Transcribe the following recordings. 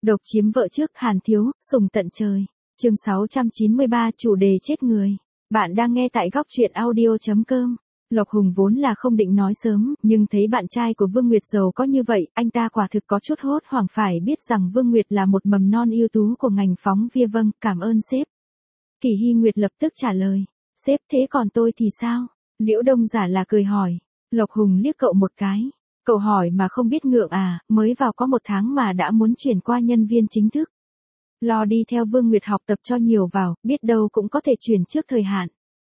Độc chiếm vợ trước Hàn Thiếu, sùng tận trời. Chương 693 chủ đề chết người. Bạn đang nghe tại góc truyện audio.com. Lộc Hùng vốn là không định nói sớm, nhưng thấy bạn trai của Vương Nguyệt giàu có như vậy, anh ta quả thực có chút hốt hoảng phải biết rằng Vương Nguyệt là một mầm non ưu tú của ngành phóng viên. Vâng, cảm ơn sếp. Kỳ Hy Nguyệt lập tức trả lời. Sếp, thế còn tôi thì sao? Liễu Đông giả là cười hỏi. Lộc Hùng liếc cậu một cái. Cậu hỏi mà không biết ngượng à, mới vào có 1 tháng mà đã muốn chuyển qua nhân viên chính thức. Lo đi theo Vương Nguyệt học tập cho nhiều vào, biết đâu cũng có thể chuyển trước thời hạn.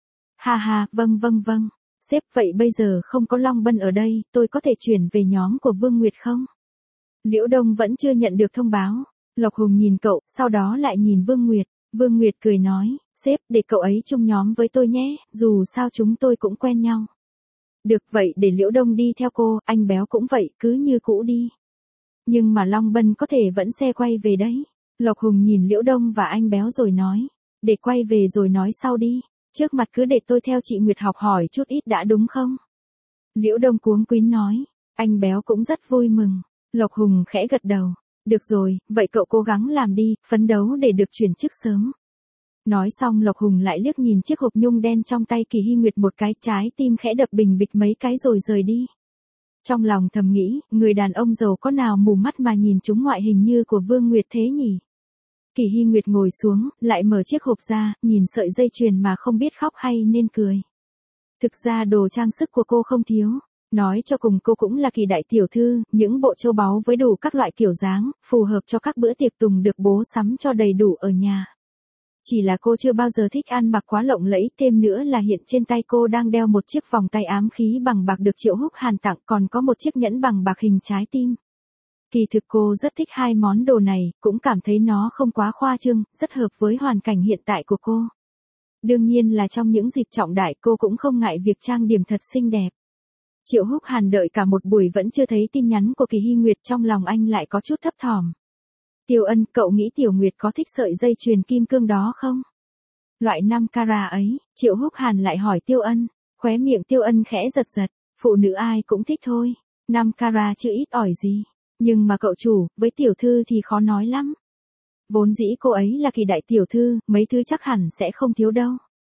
Ha ha, vâng. Sếp, vậy bây giờ không có Long Bân ở đây, tôi có thể chuyển về nhóm của Vương Nguyệt không? Liễu Đông vẫn chưa nhận được thông báo. Lộc Hùng nhìn cậu, sau đó lại nhìn Vương Nguyệt. Vương Nguyệt cười nói, sếp, để cậu ấy chung nhóm với tôi nhé, dù sao chúng tôi cũng quen nhau. Được vậy để Liễu Đông đi theo cô, anh Béo cũng vậy, cứ như cũ đi. Nhưng mà Long Bân có thể vẫn xe quay về đấy. Lộc Hùng nhìn Liễu Đông và anh Béo rồi nói, để quay về rồi nói sau đi, trước mặt cứ để tôi theo chị Nguyệt học hỏi chút ít đã đúng không? Liễu Đông cuống quýn nói, anh Béo cũng rất vui mừng. Lộc Hùng khẽ gật đầu, được rồi, vậy cậu cố gắng làm đi, phấn đấu để được chuyển chức sớm. Nói xong Lộc Hùng lại liếc nhìn chiếc hộp nhung đen trong tay Kỳ Hy Nguyệt một cái, trái tim khẽ đập bình bịch mấy cái rồi rời đi. Trong lòng thầm nghĩ, người đàn ông giàu có nào mù mắt mà nhìn chúng ngoại hình như của Vương Nguyệt thế nhỉ? Kỳ Hy Nguyệt ngồi xuống, lại mở chiếc hộp ra, nhìn sợi dây chuyền mà không biết khóc hay nên cười. Thực ra đồ trang sức của cô không thiếu. Nói cho cùng cô cũng là Kỳ đại tiểu thư, những bộ châu báu với đủ các loại kiểu dáng, phù hợp cho các bữa tiệc tùng được bố sắm cho đầy đủ ở nhà. Chỉ là cô chưa bao giờ thích ăn mặc quá lộng lẫy, thêm nữa là hiện trên tay cô đang đeo một chiếc vòng tay ám khí bằng bạc được Triệu Húc Hàn tặng, còn có một chiếc nhẫn bằng bạc hình trái tim. Kỳ thực cô rất thích hai món đồ này, cũng cảm thấy nó không quá khoa trương, rất hợp với hoàn cảnh hiện tại của cô. Đương nhiên là trong những dịp trọng đại cô cũng không ngại việc trang điểm thật xinh đẹp. Triệu Húc Hàn đợi cả một buổi vẫn chưa thấy tin nhắn của Kỳ Hy Nguyệt, trong lòng anh lại có chút thấp thỏm. Tiêu Ân, cậu nghĩ Tiểu Nguyệt có thích sợi dây chuyền kim cương đó không? Loại 5 carat ấy, Triệu Húc Hàn lại hỏi Tiêu Ân. Khóe miệng Tiêu Ân khẽ giật, phụ nữ ai cũng thích thôi. 5 carat chứ ít ỏi gì. Nhưng mà cậu chủ, với tiểu thư thì khó nói lắm. Vốn dĩ cô ấy là Kỳ đại tiểu thư, mấy thứ chắc hẳn sẽ không thiếu đâu.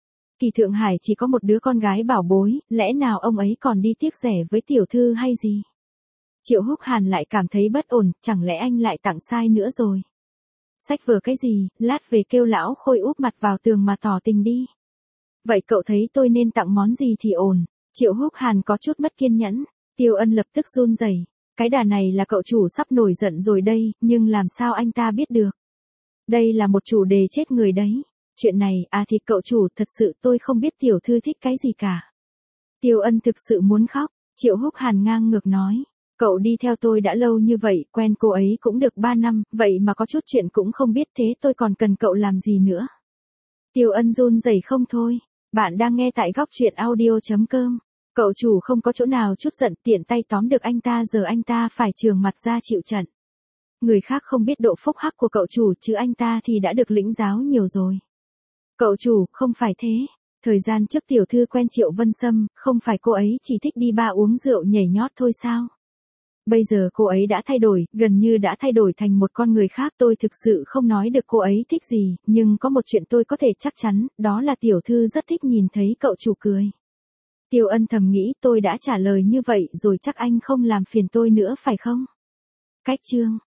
Kỳ Thượng Hải chỉ có một đứa con gái bảo bối, lẽ nào ông ấy còn đi tiếc rẻ với tiểu thư hay gì? Triệu Húc Hàn lại cảm thấy bất ổn, chẳng lẽ anh lại tặng sai nữa rồi? Sách vở cái gì, lát về kêu lão Khôi úp mặt vào tường mà tỏ tình đi. Vậy cậu thấy tôi nên tặng món gì thì ổn? Triệu Húc Hàn có chút mất kiên nhẫn. Tiêu Ân lập tức run rẩy. Cái đà này là cậu chủ sắp nổi giận rồi đây, nhưng làm sao anh ta biết được? Đây là một chủ đề chết người đấy. Chuyện này, thì cậu chủ, thật sự tôi không biết tiểu thư thích cái gì cả. Tiêu Ân thực sự muốn khóc. Triệu Húc Hàn ngang ngược nói. Cậu đi theo tôi đã lâu như vậy, quen cô ấy cũng được 3 năm, vậy mà có chút chuyện cũng không biết, thế tôi còn cần cậu làm gì nữa? Tiêu Ân run rẩy không thôi. Bạn đang nghe tại góc truyện audio.com. Cậu chủ không có chỗ nào chút giận, tiện tay tóm được anh ta, giờ anh ta phải trường mặt ra chịu trận. Người khác không biết độ phúc hắc của cậu chủ, chứ anh ta thì đã được lĩnh giáo nhiều rồi. Cậu chủ, không phải thế. Thời gian trước tiểu thư quen Triệu Vân Sâm, không phải cô ấy chỉ thích đi bar uống rượu nhảy nhót thôi sao? Bây giờ cô ấy đã thay đổi, gần như đã thay đổi thành một con người khác. Tôi thực sự không nói được cô ấy thích gì, nhưng có một chuyện tôi có thể chắc chắn, đó là tiểu thư rất thích nhìn thấy cậu chủ cười. Tiêu Ân thầm nghĩ, tôi đã trả lời như vậy rồi chắc anh không làm phiền tôi nữa phải không? Cách chương